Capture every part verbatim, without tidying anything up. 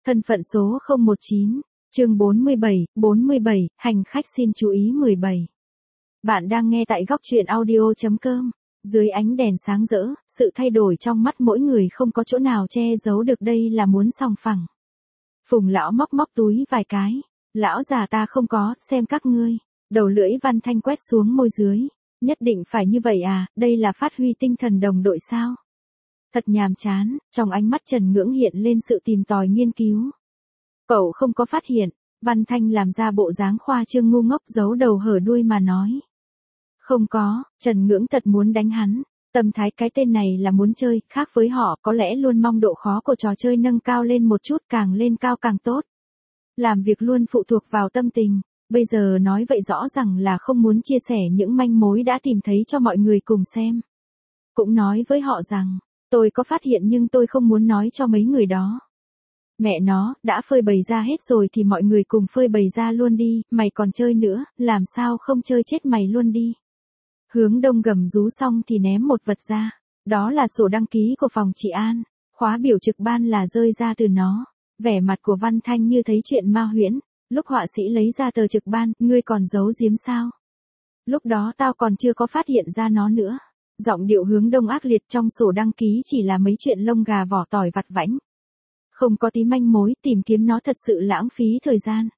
Thân phận số không một chín, chương bốn mươi bảy, bốn mươi bảy, hành khách xin chú ý mười bảy. Bạn đang nghe tại góc truyện audio chấm com. Dưới ánh đèn sáng rỡ, sự thay đổi trong mắt mỗi người không có chỗ nào che giấu được, đây là muốn sòng phẳng. Phùng lão móc móc túi vài cái. Lão già ta không có, xem các ngươi. Đầu lưỡi Văn Thanh quét xuống môi dưới. Nhất định phải như vậy à, đây là phát huy tinh thần đồng đội sao? Thật nhàm chán, trong ánh mắt Trần Ngưỡng hiện lên sự tìm tòi nghiên cứu. Cậu không có phát hiện, Văn Thanh làm ra bộ dáng khoa trương ngu ngốc giấu đầu hở đuôi mà nói. Không có, Trần Ngưỡng thật muốn đánh hắn. Tâm thái cái tên này là muốn chơi, khác với họ có lẽ luôn mong độ khó của trò chơi nâng cao lên một chút, càng lên cao càng tốt. Làm việc luôn phụ thuộc vào tâm tình, bây giờ nói vậy rõ ràng là không muốn chia sẻ những manh mối đã tìm thấy cho mọi người cùng xem. Cũng nói với họ rằng, tôi có phát hiện nhưng tôi không muốn nói cho mấy người đó. Mẹ nó, đã phơi bày ra hết rồi thì mọi người cùng phơi bày ra luôn đi, mày còn chơi nữa, làm sao không chơi chết mày luôn đi. Hướng Đông gầm rú xong thì ném một vật ra, đó là sổ đăng ký của phòng chị An, khóa biểu trực ban là rơi ra từ nó. Vẻ mặt của Văn Thanh như thấy chuyện ma huyễn, lúc họa sĩ lấy ra tờ trực ban, ngươi còn giấu giếm sao? Lúc đó tao còn chưa có phát hiện ra nó nữa. Giọng điệu Hướng Đông ác liệt, trong sổ đăng ký chỉ là mấy chuyện lông gà vỏ tỏi vặt vãnh. Không có tí manh mối, tìm kiếm nó thật sự lãng phí thời gian.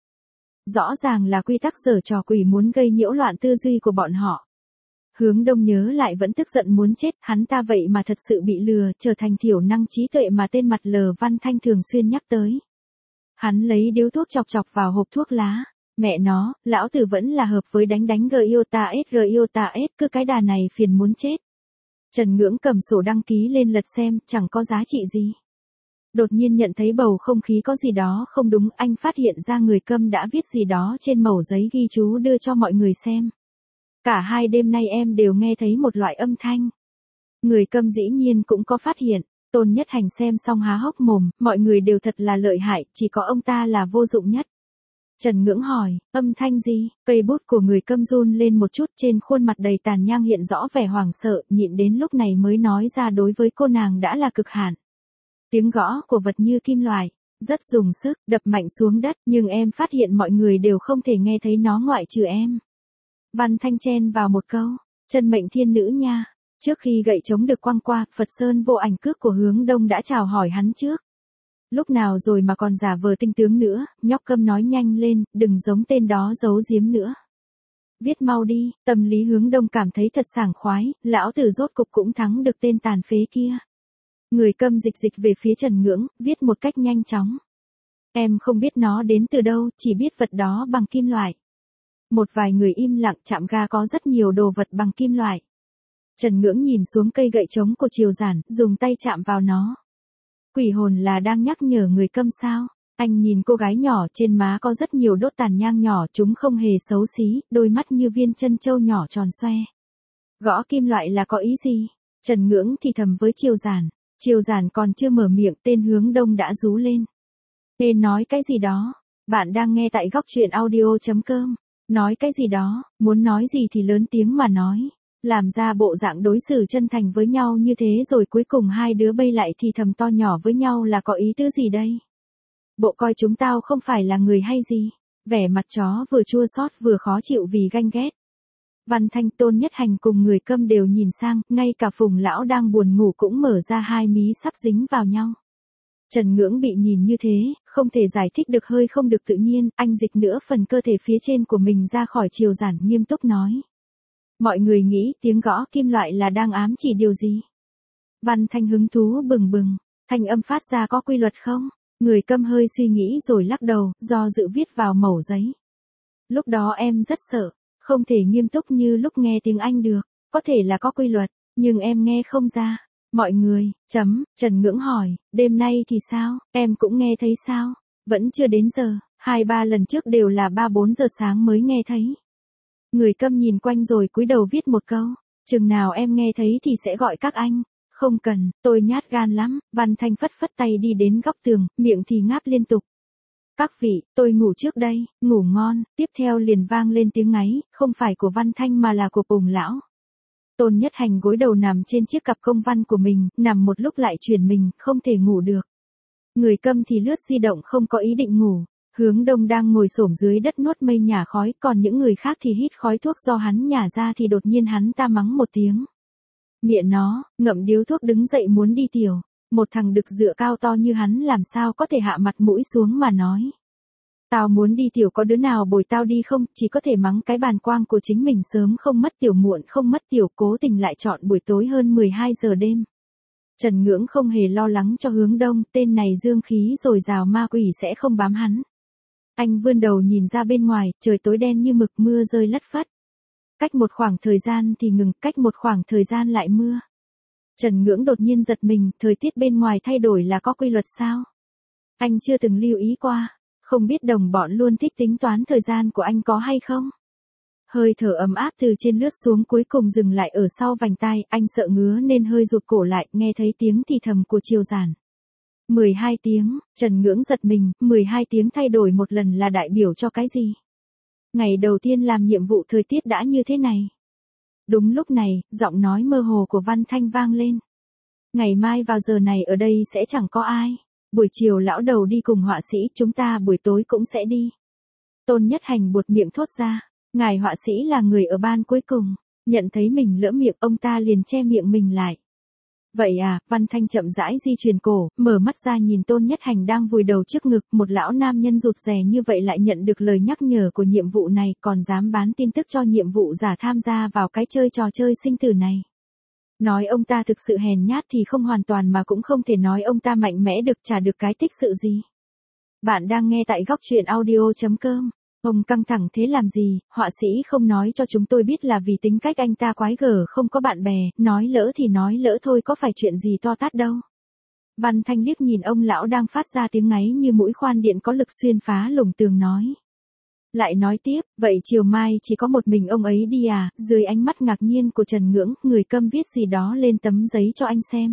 Rõ ràng là quy tắc giở trò quỷ muốn gây nhiễu loạn tư duy của bọn họ. Hướng Đông nhớ lại vẫn tức giận muốn chết, hắn ta vậy mà thật sự bị lừa, trở thành thiểu năng trí tuệ mà tên mặt lờ Văn Thanh thường xuyên nhắc tới. Hắn lấy điếu thuốc chọc chọc vào hộp thuốc lá. Mẹ nó, lão tử vẫn là hợp với đánh đánh gờ yêu ta ết gờ yêu ta ết, cứ cái đà này phiền muốn chết. Trần Ngưỡng cầm sổ đăng ký lên lật xem, chẳng có giá trị gì. Đột nhiên nhận thấy bầu không khí có gì đó không đúng, anh phát hiện ra người câm đã viết gì đó trên mẩu giấy ghi chú đưa cho mọi người xem. Cả hai đêm nay em đều nghe thấy một loại âm thanh. Người câm dĩ nhiên cũng có phát hiện. Tôn Nhất Hành xem xong há hốc mồm, mọi người đều thật là lợi hại, chỉ có ông ta là vô dụng nhất. Trần Ngưỡng hỏi, âm thanh gì? Cây bút của người câm run lên một chút, trên khuôn mặt đầy tàn nhang hiện rõ vẻ hoảng sợ, nhịn đến lúc này mới nói ra đối với cô nàng đã là cực hạn. Tiếng gõ của vật như kim loại, rất dùng sức, đập mạnh xuống đất, nhưng em phát hiện mọi người đều không thể nghe thấy nó ngoại trừ em. Văn Thanh chen vào một câu, chân mệnh thiên nữ nha. Trước khi gậy trống được quăng qua, Phật Sơn vô ảnh cước của Hướng Đông đã chào hỏi hắn trước. Lúc nào rồi mà còn giả vờ tinh tướng nữa, nhóc câm nói nhanh lên, đừng giống tên đó giấu giếm nữa. Viết mau đi, tâm lý Hướng Đông cảm thấy thật sảng khoái, lão tử rốt cục cũng thắng được tên tàn phế kia. Người câm dịch dịch về phía Trần Ngưỡng, viết một cách nhanh chóng. Em không biết nó đến từ đâu, chỉ biết vật đó bằng kim loại. Một vài người im lặng, Trạm Ga có rất nhiều đồ vật bằng kim loại. Trần Ngưỡng nhìn xuống cây gậy trống của Triều Giản, dùng tay chạm vào nó. Quỷ hồn là đang nhắc nhở người câm sao? Anh nhìn cô gái nhỏ, trên má có rất nhiều đốt tàn nhang nhỏ, chúng không hề xấu xí, đôi mắt như viên chân châu nhỏ tròn xoe. Gõ kim loại là có ý gì? Trần Ngưỡng thì thầm với Triều Giản. Triều Giản còn chưa mở miệng, tên Hướng Đông đã rú lên. Tên nói cái gì đó? Bạn đang nghe tại góc truyện audio chấm com. Nói cái gì đó, muốn nói gì thì lớn tiếng mà nói. Làm ra bộ dạng đối xử chân thành với nhau như thế rồi cuối cùng hai đứa bay lại thì thầm to nhỏ với nhau là có ý tứ gì đây? Bộ coi chúng tao không phải là người hay gì? Vẻ mặt chó vừa chua xót vừa khó chịu vì ganh ghét. Văn Thanh, Tôn Nhất Hành cùng người câm đều nhìn sang, ngay cả Phùng lão đang buồn ngủ cũng mở ra hai mí sắp dính vào nhau. Trần Ngưỡng bị nhìn như thế, không thể giải thích được, hơi không được tự nhiên, anh dịch nửa phần cơ thể phía trên của mình ra khỏi Triều Giản, nghiêm túc nói. Mọi người nghĩ tiếng gõ kim loại là đang ám chỉ điều gì? Văn Thanh hứng thú bừng bừng, thanh âm phát ra có quy luật không? Người câm hơi suy nghĩ rồi lắc đầu, do dự viết vào mẩu giấy. Lúc đó em rất sợ, không thể nghiêm túc như lúc nghe tiếng Anh được, có thể là có quy luật, nhưng em nghe không ra. Mọi người, chấm, Trần Ngưỡng hỏi, đêm nay thì sao, em cũng nghe thấy sao? Vẫn chưa đến giờ, hai ba lần trước đều là ba bốn giờ sáng mới nghe thấy. Người câm nhìn quanh rồi cúi đầu viết một câu, chừng nào em nghe thấy thì sẽ gọi các anh. Không cần, tôi nhát gan lắm. Văn Thanh phất phất tay đi đến góc tường, miệng thì ngáp liên tục. Các vị, tôi ngủ trước đây, ngủ ngon. Tiếp theo liền vang lên tiếng ngáy, không phải của Văn Thanh mà là của Phùng lão. Tôn Nhất Hành gối đầu nằm trên chiếc cặp công văn của mình, nằm một lúc lại chuyển mình, không thể ngủ được. Người Câm thì lướt di động không có ý định ngủ. Hướng Đông đang ngồi xổm dưới đất nuốt mây nhả khói, còn những người khác thì hít khói thuốc do hắn nhả ra thì đột nhiên hắn ta mắng một tiếng. Mẹ nó, ngậm điếu thuốc đứng dậy muốn đi tiểu. Một thằng đực dựa cao to như hắn làm sao có thể hạ mặt mũi xuống mà nói. Tao muốn đi tiểu, có đứa nào bồi tao đi không? Chỉ có thể mắng cái bàn quang của chính mình sớm không mất tiểu muộn không mất tiểu, cố tình lại chọn buổi tối hơn mười hai giờ đêm. Trần Ngưỡng không hề lo lắng cho Hướng Đông, tên này dương khí dồi dào, ma quỷ sẽ không bám hắn. Anh vươn đầu nhìn ra bên ngoài, trời tối đen như mực, mưa rơi lất phất. Cách một khoảng thời gian thì ngừng, cách một khoảng thời gian lại mưa. Trần Ngưỡng đột nhiên giật mình, thời tiết bên ngoài thay đổi là có quy luật sao? Anh chưa từng lưu ý qua, không biết đồng bọn luôn thích tính toán thời gian của anh có hay không? Hơi thở ấm áp từ trên lướt xuống cuối cùng dừng lại ở sau vành tai, anh sợ ngứa nên hơi rụt cổ lại, nghe thấy tiếng thì thầm của Triều Giản. mười hai tiếng, Trần Ngưỡng giật mình, mười hai tiếng thay đổi một lần là đại biểu cho cái gì? Ngày đầu tiên làm nhiệm vụ thời tiết đã như thế này. Đúng lúc này, giọng nói mơ hồ của Văn Thanh vang lên. Ngày mai vào giờ này ở đây sẽ chẳng có ai. Buổi chiều lão đầu đi cùng họa sĩ, chúng ta buổi tối cũng sẽ đi. Tôn Nhất Hành buột miệng thốt ra. Ngài họa sĩ là người ở ban cuối cùng. Nhận thấy mình lỡ miệng, ông ta liền che miệng mình lại. Vậy à, Văn Thanh chậm rãi di chuyển cổ, mở mắt ra nhìn Tôn Nhất Hành đang vùi đầu trước ngực, một lão nam nhân rụt rè như vậy lại nhận được lời nhắc nhở của nhiệm vụ này, còn dám bán tin tức cho nhiệm vụ giả tham gia vào cái chơi trò chơi sinh tử này. Nói ông ta thực sự hèn nhát thì không hoàn toàn, mà cũng không thể nói ông ta mạnh mẽ được, chả được cái tích sự gì. Bạn đang nghe tại góc truyện audio chấm com. Ông căng thẳng thế làm gì, họa sĩ không nói cho chúng tôi biết là vì tính cách anh ta quái gở, không có bạn bè, nói lỡ thì nói lỡ thôi, có phải chuyện gì to tát đâu. Văn Thanh liếc nhìn ông lão đang phát ra tiếng ngáy như mũi khoan điện có lực xuyên phá lồng tường nói. Lại nói tiếp, vậy chiều mai chỉ có một mình ông ấy đi à? Dưới ánh mắt ngạc nhiên của Trần Ngưỡng, Người Câm viết gì đó lên tấm giấy cho anh xem.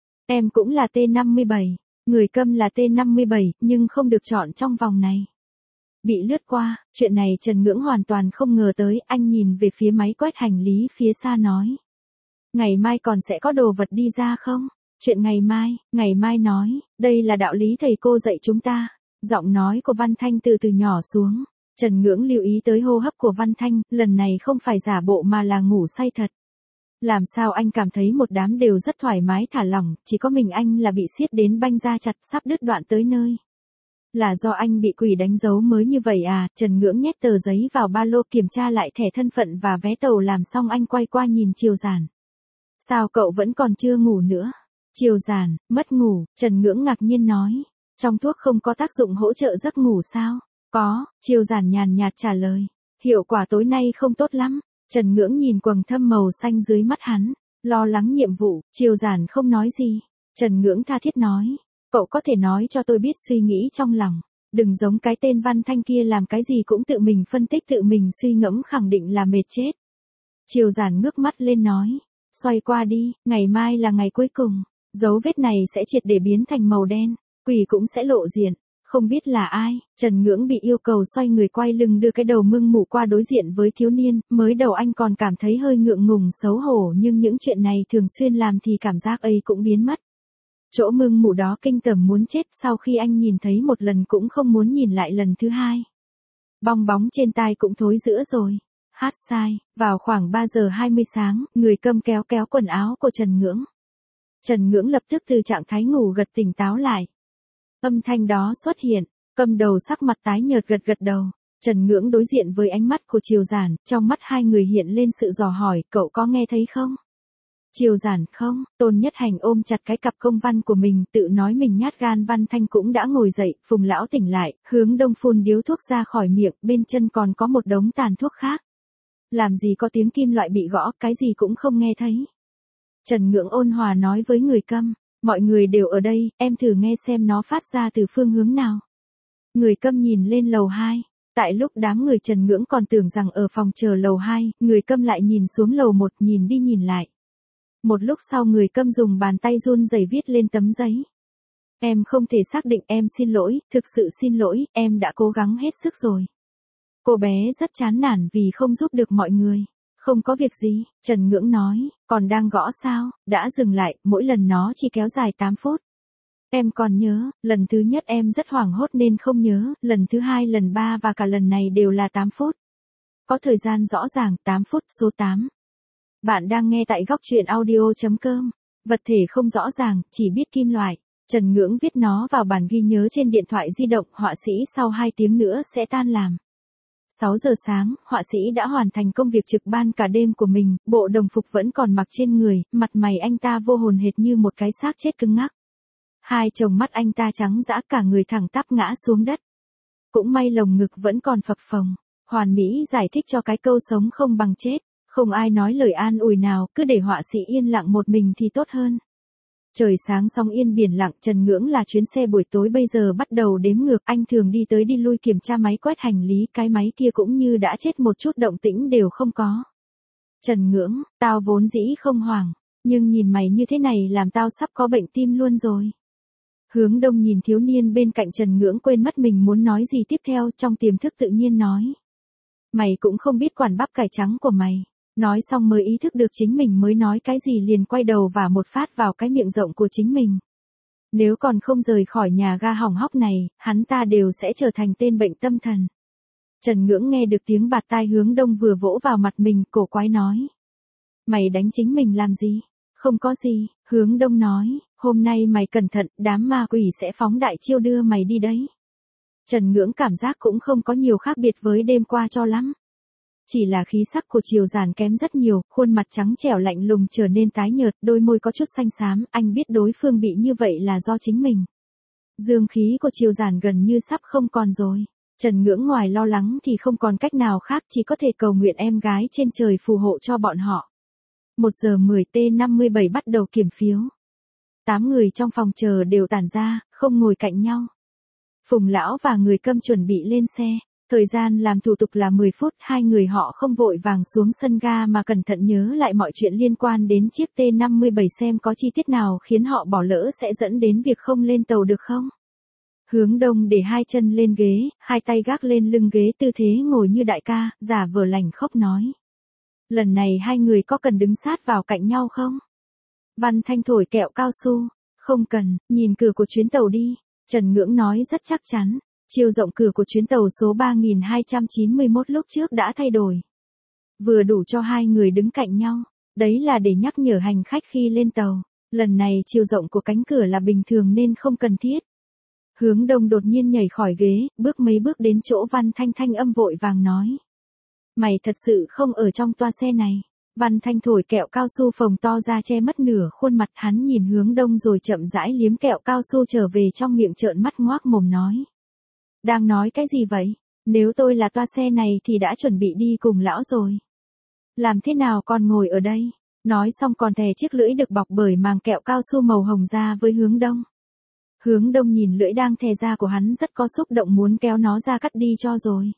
Em cũng là T năm mươi bảy, Người Câm là T năm mươi bảy, nhưng không được chọn trong vòng này. Bị lướt qua, chuyện này Trần Ngưỡng hoàn toàn không ngờ tới, anh nhìn về phía máy quét hành lý phía xa nói. Ngày mai còn sẽ có đồ vật đi ra không? Chuyện ngày mai, ngày mai nói, đây là đạo lý thầy cô dạy chúng ta. Giọng nói của Văn Thanh từ từ nhỏ xuống. Trần Ngưỡng lưu ý tới hô hấp của Văn Thanh, lần này không phải giả bộ mà là ngủ say thật. Làm sao anh cảm thấy một đám đều rất thoải mái thả lỏng, chỉ có mình anh là bị siết đến banh da chặt, sắp đứt đoạn tới nơi. Là do anh bị quỷ đánh dấu mới như vậy à? Trần Ngưỡng nhét tờ giấy vào ba lô, kiểm tra lại thẻ thân phận và vé tàu, làm xong anh quay qua nhìn Triều Giản. Sao cậu vẫn còn chưa ngủ nữa? Triều Giản, mất ngủ, Trần Ngưỡng ngạc nhiên nói. Trong thuốc không có tác dụng hỗ trợ giấc ngủ sao? Có, Triều Giản nhàn nhạt trả lời. Hiệu quả tối nay không tốt lắm. Trần Ngưỡng nhìn quầng thâm màu xanh dưới mắt hắn. Lo lắng nhiệm vụ, Triều Giản không nói gì. Trần Ngưỡng tha thiết nói. Cậu có thể nói cho tôi biết suy nghĩ trong lòng. Đừng giống cái tên Văn Thanh kia làm cái gì cũng tự mình phân tích, tự mình suy ngẫm, khẳng định là mệt chết. Triều Giản ngước mắt lên nói. Xoay qua đi, ngày mai là ngày cuối cùng. Dấu vết này sẽ triệt để biến thành màu đen. Quỷ cũng sẽ lộ diện. Không biết là ai, Trần Ngưỡng bị yêu cầu xoay người quay lưng đưa cái đầu mưng mủ qua đối diện với thiếu niên, mới đầu anh còn cảm thấy hơi ngượng ngùng xấu hổ, nhưng những chuyện này thường xuyên làm thì cảm giác ấy cũng biến mất. Chỗ mưng mủ đó kinh tởm muốn chết, sau khi anh nhìn thấy một lần cũng không muốn nhìn lại lần thứ hai. Bong bóng trên tai cũng thối rữa rồi. Hát sai, vào khoảng ba giờ hai mươi sáng, Người Câm kéo kéo quần áo của Trần Ngưỡng. Trần Ngưỡng lập tức từ trạng thái ngủ gật tỉnh táo lại. Âm thanh đó xuất hiện, Câm đầu sắc mặt tái nhợt gật gật đầu. Trần Ngưỡng đối diện với ánh mắt của Triều Giản, trong mắt hai người hiện lên sự dò hỏi, cậu có nghe thấy không? Triều Giản, không. Tôn Nhất Hành ôm chặt cái cặp công văn của mình, tự nói mình nhát gan. Văn Thanh cũng đã ngồi dậy, Phùng lão tỉnh lại, Hướng Đông phun điếu thuốc ra khỏi miệng, bên chân còn có một đống tàn thuốc khác. Làm gì có tiếng kim loại bị gõ, cái gì cũng không nghe thấy. Trần Ngưỡng ôn hòa nói với Người Câm, mọi người đều ở đây, em thử nghe xem nó phát ra từ phương hướng nào. Người Câm nhìn lên lầu hai. Tại lúc đám người Trần Ngưỡng còn tưởng rằng ở phòng chờ lầu hai, Người Câm lại nhìn xuống lầu một, nhìn đi nhìn lại. Một lúc sau Người Câm dùng bàn tay run rẩy viết lên tấm giấy. Em không thể xác định, em xin lỗi, thực sự xin lỗi, em đã cố gắng hết sức rồi. Cô bé rất chán nản vì không giúp được mọi người. Không có việc gì, Trần Ngưỡng nói, còn đang gõ sao? Đã dừng lại, mỗi lần nó chỉ kéo dài tám phút. Em còn nhớ, lần thứ nhất em rất hoảng hốt nên không nhớ, lần thứ hai, lần ba và cả lần này đều là tám phút. Có thời gian rõ ràng, tám phút, số tám. Bạn đang nghe tại góc truyện audio.com. Vật thể không rõ ràng, chỉ biết kim loại. Trần Ngưỡng viết nó vào bản ghi nhớ trên điện thoại di động, họa sĩ sau hai tiếng nữa sẽ tan làm. sáu giờ sáng, họa sĩ đã hoàn thành công việc trực ban cả đêm của mình, bộ đồng phục vẫn còn mặc trên người, mặt mày anh ta vô hồn hệt như một cái xác chết cứng ngắc. Hai tròng mắt anh ta trắng dã, cả người thẳng tắp ngã xuống đất. Cũng may lồng ngực vẫn còn phập phồng. Hoàn Mỹ giải thích cho cái câu sống không bằng chết. Không ai nói lời an ủi nào, cứ để họa sĩ yên lặng một mình thì tốt hơn. Trời sáng sóng yên biển lặng, Trần Ngưỡng là chuyến xe buổi tối bây giờ bắt đầu đếm ngược, anh thường đi tới đi lui kiểm tra máy quét hành lý, cái máy kia cũng như đã chết, một chút động tĩnh đều không có. Trần Ngưỡng, tao vốn dĩ không hoảng, nhưng nhìn mày như thế này làm tao sắp có bệnh tim luôn rồi. Hướng Đông nhìn thiếu niên bên cạnh Trần Ngưỡng quên mất mình muốn nói gì tiếp theo, trong tiềm thức tự nhiên nói. Mày cũng không biết quản bắp cải trắng của mày. Nói xong mới ý thức được chính mình mới nói cái gì, liền quay đầu và một phát vào cái miệng rộng của chính mình. Nếu còn không rời khỏi nhà ga hỏng hóc này, hắn ta đều sẽ trở thành tên bệnh tâm thần. Trần Ngưỡng nghe được tiếng bạt tai Hướng Đông vừa vỗ vào mặt mình, cổ quái nói. Mày đánh chính mình làm gì? Không có gì, Hướng Đông nói, hôm nay mày cẩn thận, đám ma quỷ sẽ phóng đại chiêu đưa mày đi đấy. Trần Ngưỡng cảm giác cũng không có nhiều khác biệt với đêm qua cho lắm. Chỉ là khí sắc của Triều Giản kém rất nhiều, khuôn mặt trắng trẻo lạnh lùng trở nên tái nhợt, đôi môi có chút xanh xám, anh biết đối phương bị như vậy là do chính mình. Dương khí của Triều Giản gần như sắp không còn rồi. Trần Ngưỡng ngoài lo lắng thì không còn cách nào khác, chỉ có thể cầu nguyện em gái trên trời phù hộ cho bọn họ. một giờ mười T năm mươi bảy bắt đầu kiểm phiếu. Tám người trong phòng chờ đều tản ra, không ngồi cạnh nhau. Phùng lão và người Câm chuẩn bị lên xe. Thời gian làm thủ tục là mười phút, hai người họ không vội vàng xuống sân ga mà cẩn thận nhớ lại mọi chuyện liên quan đến chiếc T năm mươi bảy, xem có chi tiết nào khiến họ bỏ lỡ sẽ dẫn đến việc không lên tàu được không. Hướng Đông để hai chân lên ghế, hai tay gác lên lưng ghế, tư thế ngồi như đại ca, giả vờ lảnh khóc nói. Lần này hai người có cần đứng sát vào cạnh nhau không? Văn Thanh thổi kẹo cao su. Không cần, nhìn cửa của chuyến tàu đi. Trần Ngưỡng nói rất chắc chắn. Chiều rộng cửa của chuyến tàu số ba nghìn hai trăm chín mươi mốt lúc trước đã thay đổi. Vừa đủ cho hai người đứng cạnh nhau. Đấy là để nhắc nhở hành khách khi lên tàu. Lần này chiều rộng của cánh cửa là bình thường nên không cần thiết. Hướng Đông đột nhiên nhảy khỏi ghế, bước mấy bước đến chỗ Văn Thanh, thanh âm vội vàng nói. Mày thật sự không ở trong toa xe này. Văn Thanh thổi kẹo cao su phồng to ra che mất nửa khuôn mặt, hắn nhìn Hướng Đông rồi chậm rãi liếm kẹo cao su trở về trong miệng, trợn mắt ngoác mồm nói. Đang nói cái gì vậy? Nếu tôi là toa xe này thì đã chuẩn bị đi cùng lão rồi. Làm thế nào còn ngồi ở đây? Nói xong còn thè chiếc lưỡi được bọc bởi màng kẹo cao su màu hồng ra với Hướng Đông. Hướng Đông nhìn lưỡi đang thè ra của hắn rất có xúc động, muốn kéo nó ra cắt đi cho rồi.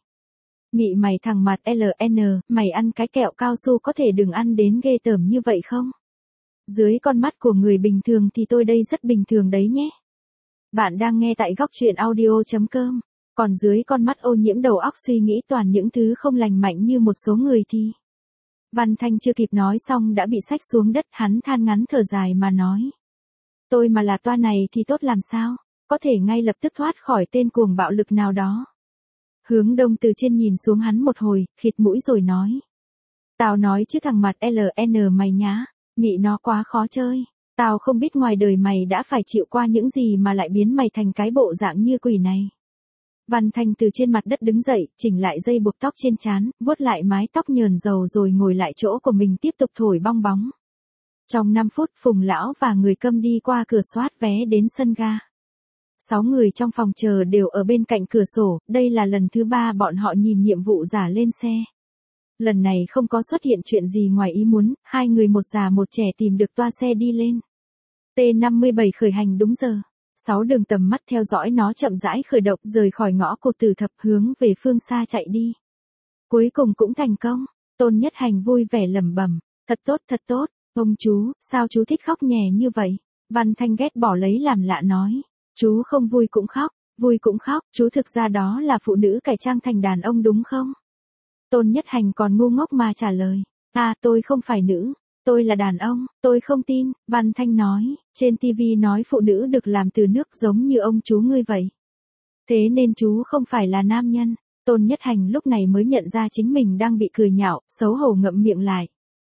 Mị mày thằng mặt lờ en, mày ăn cái kẹo cao su có thể đừng ăn đến ghê tởm như vậy không? Dưới con mắt của người bình thường thì tôi đây rất bình thường đấy nhé. Bạn đang nghe tại góc truyện audio.com. Còn dưới con mắt ô nhiễm đầu óc suy nghĩ toàn những thứ không lành mạnh như một số người thì... Văn Thanh chưa kịp nói xong đã bị xách xuống đất, hắn than ngắn thở dài mà nói. Tôi mà là toa này thì tốt làm sao? Có thể ngay lập tức thoát khỏi tên cuồng bạo lực nào đó. Hướng Đông từ trên nhìn xuống hắn một hồi, khịt mũi rồi nói. Tao nói chứ thằng mặt lờ en mày nhá, mị nó quá khó chơi. Tao không biết ngoài đời mày đã phải chịu qua những gì mà lại biến mày thành cái bộ dạng như quỷ này. Văn Thanh từ trên mặt đất đứng dậy, chỉnh lại dây buộc tóc trên trán, vuốt lại mái tóc nhờn dầu rồi ngồi lại chỗ của mình tiếp tục thổi bong bóng. Trong năm phút, Phùng lão và người Câm đi qua cửa soát vé đến sân ga. Sáu người trong phòng chờ đều ở bên cạnh cửa sổ, đây là lần thứ ba bọn họ nhìn nhiệm vụ giả lên xe. Lần này không có xuất hiện chuyện gì ngoài ý muốn, hai người một già một trẻ tìm được toa xe đi lên. T năm mươi bảy khởi hành đúng giờ. Sáu đường tầm mắt theo dõi nó chậm rãi khởi động, rời khỏi ngõ cụt Tử Thập hướng về phương xa chạy đi. Cuối cùng cũng thành công. Tôn Nhất Hành vui vẻ lẩm bẩm, thật tốt thật tốt, ông chú, sao chú thích khóc nhè như vậy? Văn Thanh ghét bỏ lấy làm lạ nói, chú không vui cũng khóc, vui cũng khóc, chú thực ra đó là phụ nữ cải trang thành đàn ông đúng không? Tôn Nhất Hành còn ngu ngốc mà trả lời, à tôi không phải nữ, tôi là đàn ông, tôi không tin, Văn Thanh nói, trên ti vi nói phụ nữ được làm từ nước giống như ông chú ngươi vậy. Thế nên chú không phải là nam nhân. Tôn Nhất Hành lúc này mới nhận ra chính mình đang bị cười nhạo, xấu hổ ngậm miệng lại.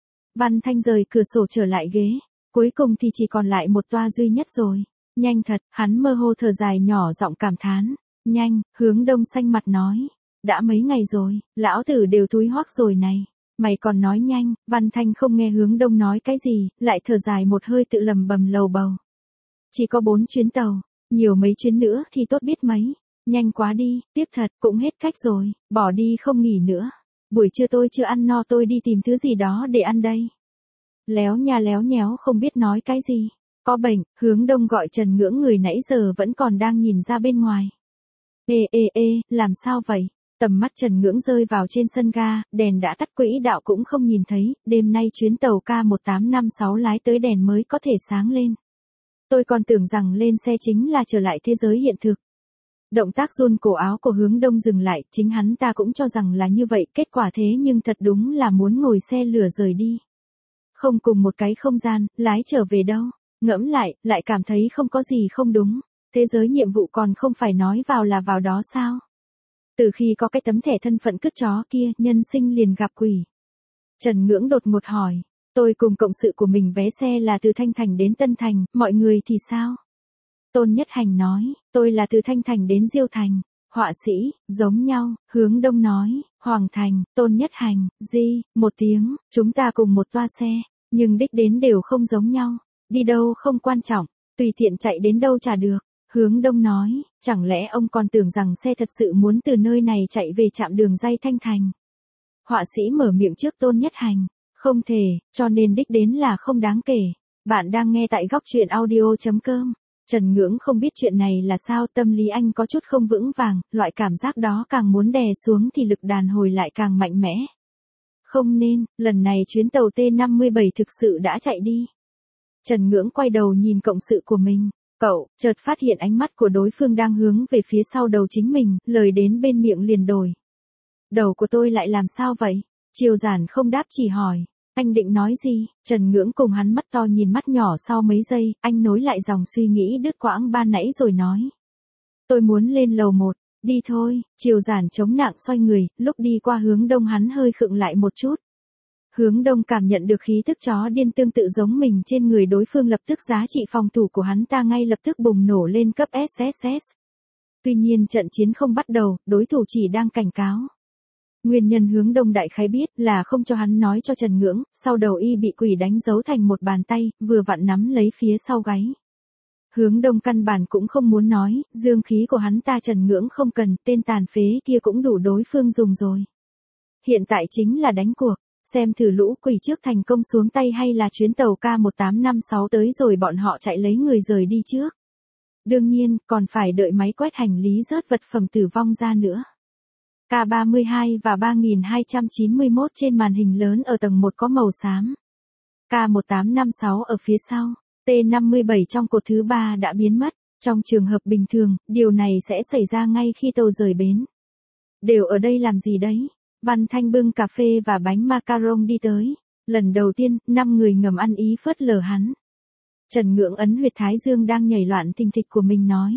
Văn Thanh rời cửa sổ trở lại ghế, cuối cùng thì chỉ còn lại một toa duy nhất rồi. Nhanh thật, hắn mơ hồ thở dài nhỏ giọng cảm thán. Nhanh, Hướng Đông xanh mặt nói. Đã mấy ngày rồi, lão tử đều thúi hoắc rồi này. Mày còn nói nhanh, Văn Thanh không nghe Hướng Đông nói cái gì, lại thở dài một hơi tự lầm bầm lầu bầu. Chỉ có bốn chuyến tàu, nhiều mấy chuyến nữa thì tốt biết mấy. Nhanh quá đi, tiếc thật, cũng hết cách rồi, bỏ đi không nghỉ nữa. Buổi trưa tôi chưa ăn no tôi đi tìm thứ gì đó để ăn đây. Léo nha léo nhéo không biết nói cái gì. Có bệnh, Hướng Đông gọi Trần Ngưỡng người nãy giờ vẫn còn đang nhìn ra bên ngoài. Ê ê ê, làm sao vậy? Tầm mắt Trần Ngưỡng rơi vào trên sân ga, đèn đã tắt quỹ đạo cũng không nhìn thấy, đêm nay chuyến tàu K một tám năm sáu lái tới đèn mới có thể sáng lên. Tôi còn tưởng rằng lên xe chính là trở lại thế giới hiện thực. Động tác run cổ áo của Hướng Đông dừng lại, chính hắn ta cũng cho rằng là như vậy, kết quả thế nhưng thật đúng là muốn ngồi xe lửa rời đi. Không cùng một cái không gian, lái trở về đâu, ngẫm lại, lại cảm thấy không có gì không đúng. Thế giới nhiệm vụ còn không phải nói vào là vào đó sao? Từ khi có cái tấm thẻ thân phận cứt chó kia, nhân sinh liền gặp quỷ. Trần Ngưỡng đột ngột hỏi, tôi cùng cộng sự của mình vé xe là từ Thanh Thành đến Tân Thành, mọi người thì sao? Tôn Nhất Hành nói, tôi là từ Thanh Thành đến Diêu Thành. Họa sĩ, giống nhau, Hướng Đông nói, Hoàng Thành, Tôn Nhất Hành, Di, một tiếng, chúng ta cùng một toa xe, nhưng đích đến đều không giống nhau. Đi đâu không quan trọng, tùy tiện chạy đến đâu chả được. Hướng Đông nói, chẳng lẽ ông còn tưởng rằng xe thật sự muốn từ nơi này chạy về trạm đường ray Thanh Thành? Họa sĩ mở miệng trước Tôn Nhất Hành, không thể, cho nên đích đến là không đáng kể. Bạn đang nghe tại góc truyện audio chấm com. Trần Ngưỡng không biết chuyện này là sao, tâm lý anh có chút không vững vàng, loại cảm giác đó càng muốn đè xuống thì lực đàn hồi lại càng mạnh mẽ. Không nên, lần này chuyến tàu T năm mươi bảy thực sự đã chạy đi. Trần Ngưỡng quay đầu nhìn cộng sự của mình. Cậu, chợt phát hiện ánh mắt của đối phương đang hướng về phía sau đầu chính mình, lời đến bên miệng liền đổi. Đầu của tôi lại làm sao vậy? Triều Giản không đáp chỉ hỏi. Anh định nói gì? Trần Ngưỡng cùng hắn mắt to nhìn mắt nhỏ sau mấy giây, anh nối lại dòng suy nghĩ đứt quãng ban nãy rồi nói. Tôi muốn lên lầu một, đi thôi. Triều Giản chống nặng xoay người, lúc đi qua Hướng Đông hắn hơi khựng lại một chút. Hướng Đông cảm nhận được khí tức chó điên tương tự giống mình trên người đối phương, lập tức giá trị phòng thủ của hắn ta ngay lập tức bùng nổ lên cấp ét ét ét. Tuy nhiên trận chiến không bắt đầu, đối thủ chỉ đang cảnh cáo. Nguyên nhân Hướng Đông đại khái biết là không cho hắn nói cho Trần Ngưỡng, sau đầu y bị quỷ đánh dấu thành một bàn tay, vừa vặn nắm lấy phía sau gáy. Hướng Đông căn bản cũng không muốn nói, dương khí của hắn ta Trần Ngưỡng không cần, tên tàn phế kia cũng đủ đối phương dùng rồi. Hiện tại chính là đánh cuộc, xem thử lũ quỷ trước thành công xuống tay hay là chuyến tàu K một tám năm sáu tới rồi bọn họ chạy lấy người rời đi trước. Đương nhiên, còn phải đợi máy quét hành lý rớt vật phẩm tử vong ra nữa. K ba mươi hai và ba nghìn hai trăm chín mươi mốt trên màn hình lớn ở tầng một có màu xám. K một tám năm sáu ở phía sau, T năm mươi bảy trong cột thứ ba đã biến mất. Trong trường hợp bình thường, điều này sẽ xảy ra ngay khi tàu rời bến. Đều ở đây làm gì đấy? Văn Thanh bưng cà phê và bánh macaron đi tới. Lần đầu tiên, năm người ngầm ăn ý phớt lờ hắn. Trần Ngưỡng ấn huyệt thái dương đang nhảy loạn thình thịch của mình nói.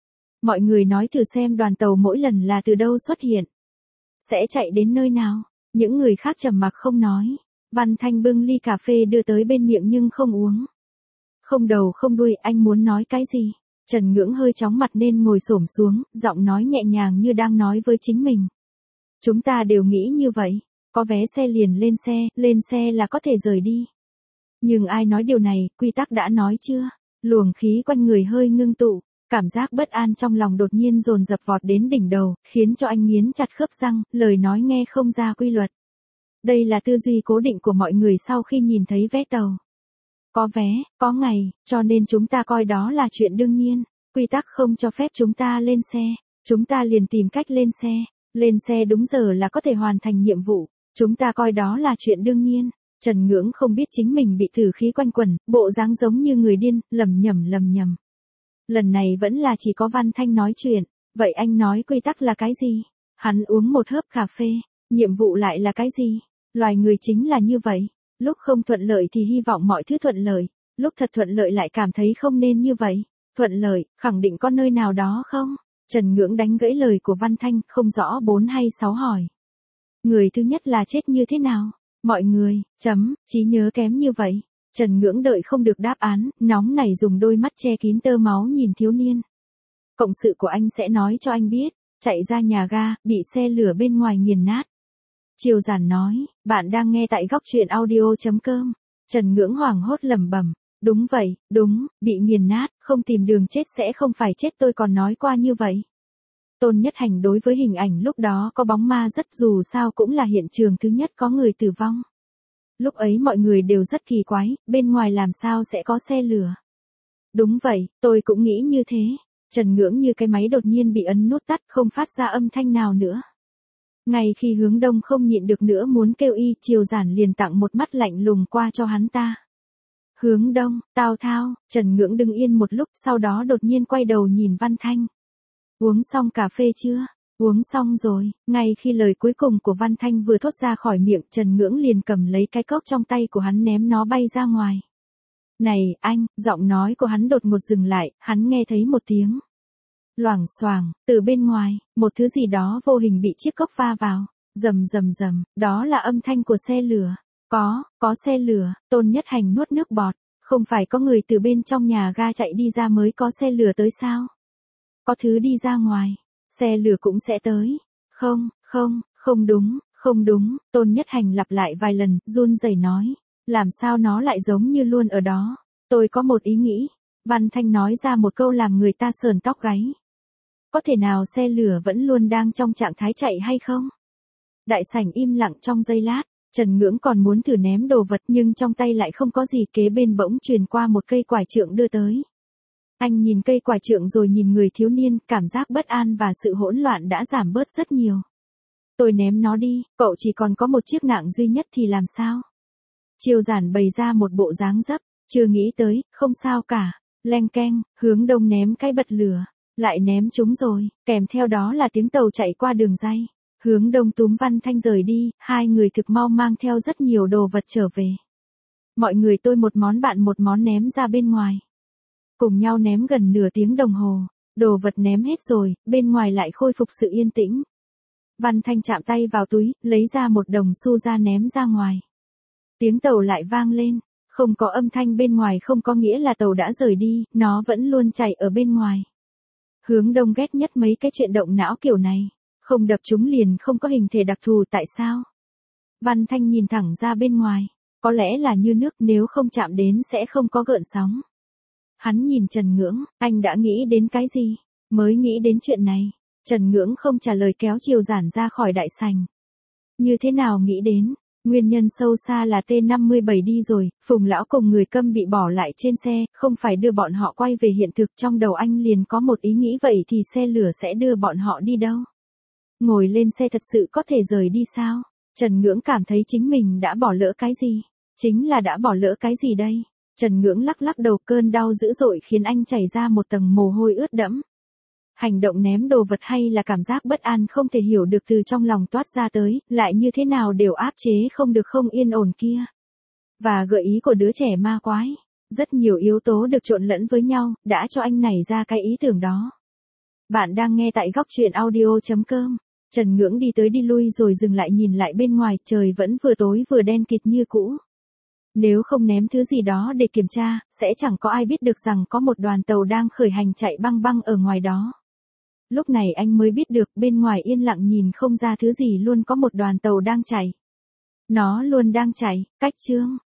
Mọi người nói thử xem đoàn tàu mỗi lần là từ đâu xuất hiện. Sẽ chạy đến nơi nào? Những người khác trầm mặc không nói. Văn Thanh bưng ly cà phê đưa tới bên miệng nhưng không uống. Không đầu không đuôi, anh muốn nói cái gì? Trần Ngưỡng hơi chóng mặt nên ngồi xổm xuống, giọng nói nhẹ nhàng như đang nói với chính mình. Chúng ta đều nghĩ như vậy. Có vé xe liền lên xe, lên xe là có thể rời đi. Nhưng ai nói điều này, quy tắc đã nói chưa? Luồng khí quanh người hơi ngưng tụ. Cảm giác bất an trong lòng đột nhiên dồn dập vọt đến đỉnh đầu, khiến cho anh nghiến chặt khớp răng, lời nói nghe không ra quy luật. Đây là tư duy cố định của mọi người sau khi nhìn thấy vé tàu. Có vé, có ngày, cho nên chúng ta coi đó là chuyện đương nhiên. Quy tắc không cho phép chúng ta lên xe, chúng ta liền tìm cách lên xe. Lên xe đúng giờ là có thể hoàn thành nhiệm vụ, chúng ta coi đó là chuyện đương nhiên. Trần Ngưỡng không biết chính mình bị thử khí quanh quẩn, bộ dáng giống như người điên, lầm nhầm lầm nhầm. Lần này vẫn là chỉ có Văn Thanh nói chuyện, vậy anh nói quy tắc là cái gì? Hắn uống một hớp cà phê, nhiệm vụ lại là cái gì? Loài người chính là như vậy, Lúc không thuận lợi thì hy vọng mọi thứ thuận lợi, lúc thật thuận lợi lại cảm thấy không nên như vậy. Thuận lợi, khẳng định có nơi nào đó không? Trần Ngưỡng đánh gãy lời của Văn Thanh, không rõ bốn hay sáu hỏi. Người thứ nhất là chết như thế nào? Mọi người, chấm, trí nhớ kém như vậy. Trần Ngưỡng đợi không được đáp án, nóng nảy dùng đôi mắt che kín tơ máu nhìn thiếu niên. Cộng sự của anh sẽ nói cho anh biết, chạy ra nhà ga, bị xe lửa bên ngoài nghiền nát. Triều Giản nói, bạn đang nghe tại góc truyện audio chấm com. Trần Ngưỡng hoảng hốt lẩm bẩm, đúng vậy, đúng, bị nghiền nát, không tìm đường chết sẽ không phải chết, tôi còn nói qua như vậy. Tôn Nhất Hành đối với hình ảnh lúc đó có bóng ma rất, dù sao cũng là hiện trường thứ nhất có người tử vong. Lúc ấy mọi người đều rất kỳ quái, bên ngoài làm sao sẽ có xe lửa. Đúng vậy, tôi cũng nghĩ như thế. Trần Ngưỡng như cái máy đột nhiên bị ấn nút tắt, không phát ra âm thanh nào nữa. Ngay khi Hướng Đông không nhịn được nữa muốn kêu y, Triều Giản liền tặng một mắt lạnh lùng qua cho hắn ta. Hướng Đông, Tào Thao. Trần Ngưỡng đứng yên một lúc, sau đó đột nhiên quay đầu nhìn Văn Thanh. Uống xong cà phê chưa? Uống xong rồi. Ngay khi lời cuối cùng của Văn Thanh vừa thốt ra khỏi miệng, Trần Ngưỡng liền cầm lấy cái cốc trong tay của hắn ném nó bay ra ngoài. Này, anh, giọng nói của hắn đột ngột dừng lại, hắn nghe thấy một tiếng. Loảng xoảng, từ bên ngoài, một thứ gì đó vô hình bị chiếc cốc va vào. Rầm rầm rầm, đó là âm thanh của xe lửa. Có, có xe lửa. Tôn Nhất Hành nuốt nước bọt. Không phải có người từ bên trong nhà ga chạy đi ra mới có xe lửa tới sao? Có thứ đi ra ngoài, xe lửa cũng sẽ tới. Không, không, không đúng, không đúng. Tôn Nhất Hành lặp lại vài lần, run rẩy nói. Làm sao nó lại giống như luôn ở đó? Tôi có một ý nghĩ. Văn Thanh nói ra một câu làm người ta sờn tóc gáy. Có thể nào xe lửa vẫn luôn đang trong trạng thái chạy hay không? Đại sảnh im lặng trong giây lát, Trần Ngưỡng còn muốn thử ném đồ vật nhưng trong tay lại không có gì, kế bên bỗng truyền qua một cây quải trượng đưa tới. Anh nhìn cây quải trượng rồi nhìn người thiếu niên, cảm giác bất an và sự hỗn loạn đã giảm bớt rất nhiều. Tôi ném nó đi, cậu chỉ còn có một chiếc nạng duy nhất thì làm sao? Triều Giản bày ra một bộ dáng dấp, chưa nghĩ tới, không sao cả. Leng keng, Hướng Đông ném cái bật lửa, lại ném chúng rồi, kèm theo đó là tiếng tàu chạy qua đường ray. Hướng Đông túm Văn Thanh rời đi, hai người thực mau mang theo rất nhiều đồ vật trở về. Mọi người tôi một món bạn một món ném ra bên ngoài. Cùng nhau ném gần nửa tiếng đồng hồ, đồ vật ném hết rồi, bên ngoài lại khôi phục sự yên tĩnh. Văn Thanh chạm tay vào túi, lấy ra một đồng xu ra ném ra ngoài. Tiếng tàu lại vang lên, không có âm thanh bên ngoài không có nghĩa là tàu đã rời đi, nó vẫn luôn chạy ở bên ngoài. Hướng Đông ghét nhất mấy cái chuyện động não kiểu này, không đập chúng liền không có hình thể đặc thù, tại sao? Văn Thanh nhìn thẳng ra bên ngoài, có lẽ là như nước, nếu không chạm đến sẽ không có gợn sóng. Hắn nhìn Trần Ngưỡng, anh đã nghĩ đến cái gì? Mới nghĩ đến chuyện này. Trần Ngưỡng không trả lời, kéo Triều Giản ra khỏi đại sảnh. Như thế nào nghĩ đến? Nguyên nhân sâu xa là T năm mươi bảy đi rồi, Phùng lão cùng người câm bị bỏ lại trên xe, không phải đưa bọn họ quay về hiện thực, trong đầu anh liền có một ý nghĩ, vậy thì xe lửa sẽ đưa bọn họ đi đâu? Ngồi lên xe thật sự có thể rời đi sao? Trần Ngưỡng cảm thấy chính mình đã bỏ lỡ cái gì? Chính là đã bỏ lỡ cái gì đây? Trần Ngưỡng lắc lắc đầu, cơn đau dữ dội khiến anh chảy ra một tầng mồ hôi ướt đẫm. Hành động ném đồ vật hay là cảm giác bất an không thể hiểu được từ trong lòng toát ra tới, lại như thế nào đều áp chế không được không yên ổn kia. Và gợi ý của đứa trẻ ma quái, rất nhiều yếu tố được trộn lẫn với nhau, đã cho anh nảy ra cái ý tưởng đó. Bạn đang nghe tại góc truyện audio chấm com. Trần Ngưỡng đi tới đi lui rồi dừng lại nhìn lại bên ngoài, trời vẫn vừa tối vừa đen kịt như cũ. Nếu không ném thứ gì đó để kiểm tra, sẽ chẳng có ai biết được rằng có một đoàn tàu đang khởi hành chạy băng băng ở ngoài đó. Lúc này anh mới biết được, bên ngoài yên lặng nhìn không ra thứ gì, luôn có một đoàn tàu đang chạy. Nó luôn đang chạy. Cách chương.